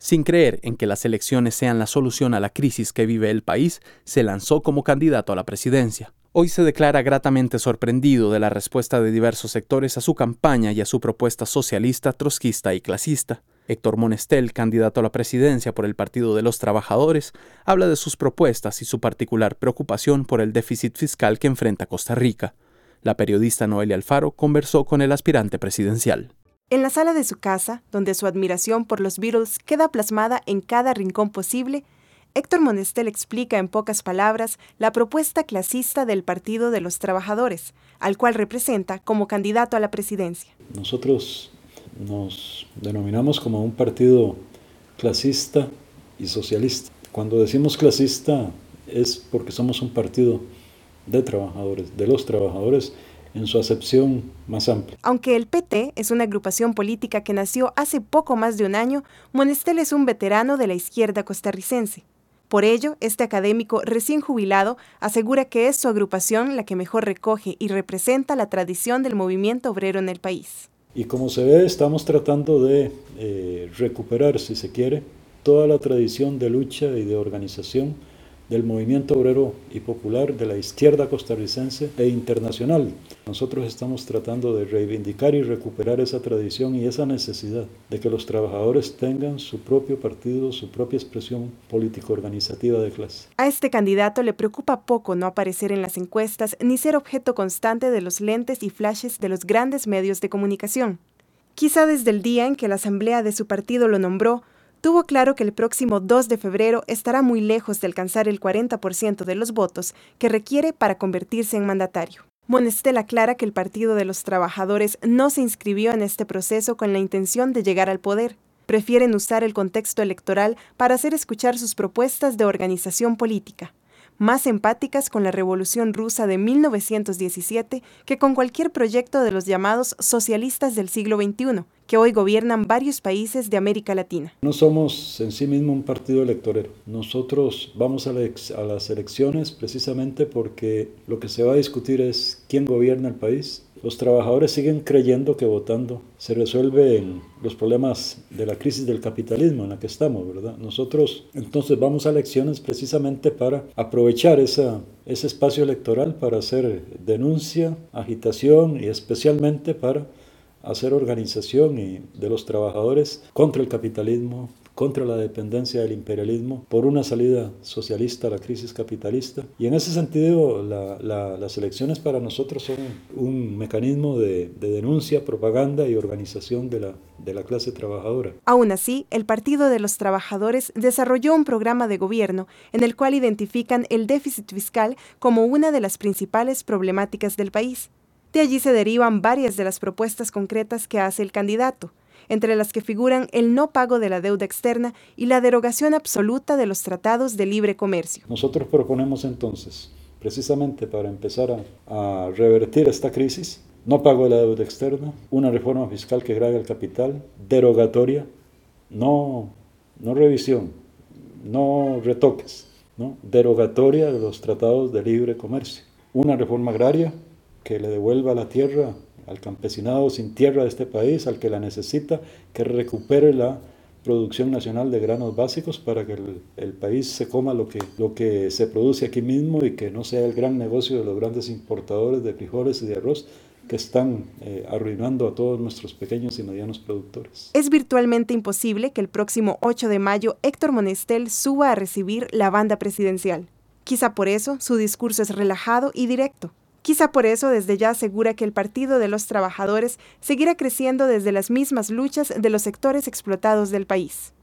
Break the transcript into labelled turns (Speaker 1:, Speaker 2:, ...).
Speaker 1: Sin creer en que las elecciones sean la solución a la crisis que vive el país, se lanzó como candidato a la presidencia. Hoy se declara gratamente sorprendido de la respuesta de diversos sectores a su campaña y a su propuesta socialista, trotskista y clasista. Héctor Monestel, candidato a la presidencia por el Partido de los Trabajadores, habla de sus propuestas y su particular preocupación por el déficit fiscal que enfrenta Costa Rica. La periodista Noelia Alfaro conversó con el aspirante presidencial.
Speaker 2: En la sala de su casa, donde su admiración por los Beatles queda plasmada en cada rincón posible, Héctor Monestel explica en pocas palabras la propuesta clasista del Partido de los Trabajadores, al cual representa como candidato a la presidencia.
Speaker 3: Nosotros nos denominamos como un partido clasista y socialista. Cuando decimos clasista es porque somos un partido de trabajadores, de los trabajadores, en su acepción más amplia.
Speaker 2: Aunque el PT es una agrupación política que nació hace poco más de un año, Monestel es un veterano de la izquierda costarricense. Por ello, este académico recién jubilado asegura que es su agrupación la que mejor recoge y representa la tradición del movimiento obrero en el país.
Speaker 3: Y como se ve, estamos tratando de recuperar, si se quiere, toda la tradición de lucha y de organización del movimiento obrero y popular de la izquierda costarricense e internacional. Nosotros estamos tratando de reivindicar y recuperar esa tradición y esa necesidad de que los trabajadores tengan su propio partido, su propia expresión político-organizativa de clase.
Speaker 2: A este candidato le preocupa poco no aparecer en las encuestas ni ser objeto constante de los lentes y flashes de los grandes medios de comunicación. Quizá desde el día en que la asamblea de su partido lo nombró, tuvo claro que el próximo 2 de febrero estará muy lejos de alcanzar el 40% de los votos que requiere para convertirse en mandatario. Monestel aclara que el Partido de los Trabajadores no se inscribió en este proceso con la intención de llegar al poder. Prefieren usar el contexto electoral para hacer escuchar sus propuestas de organización política, más empáticas con la Revolución Rusa de 1917 que con cualquier proyecto de los llamados socialistas del siglo XXI, que hoy gobiernan varios países de América Latina.
Speaker 3: No somos en sí mismo un partido electorero. Nosotros vamos a las elecciones precisamente porque lo que se va a discutir es quién gobierna el país. Los trabajadores siguen creyendo que votando se resuelven los problemas de la crisis del capitalismo en la que estamos, ¿verdad? Nosotros entonces vamos a elecciones precisamente para aprovechar ese espacio electoral para hacer denuncia, agitación y especialmente para hacer organización de los trabajadores contra el capitalismo, contra la dependencia del imperialismo, por una salida socialista a la crisis capitalista. Y en ese sentido, las elecciones para nosotros son un mecanismo de denuncia, propaganda y organización de la clase trabajadora.
Speaker 2: Aún así, el Partido de los Trabajadores desarrolló un programa de gobierno en el cual identifican el déficit fiscal como una de las principales problemáticas del país. De allí se derivan varias de las propuestas concretas que hace el candidato, entre las que figuran el no pago de la deuda externa y la derogación absoluta de los tratados de libre comercio.
Speaker 3: Nosotros proponemos entonces, precisamente para empezar a revertir esta crisis, no pago de la deuda externa, una reforma fiscal que grave el capital, derogatoria, no revisión, no retoques, ¿no? Derogatoria de los tratados de libre comercio, una reforma agraria que le devuelva la tierra al campesinado sin tierra de este país, al que la necesita, que recupere la producción nacional de granos básicos para que el país se coma lo que se produce aquí mismo y que no sea el gran negocio de los grandes importadores de frijoles y de arroz que están arruinando a todos nuestros pequeños y medianos productores.
Speaker 2: Es virtualmente imposible que el próximo 8 de mayo Héctor Monestel suba a recibir la banda presidencial. Quizá por eso su discurso es relajado y directo. Quizá por eso desde ya asegura que el Partido de los Trabajadores seguirá creciendo desde las mismas luchas de los sectores explotados del país.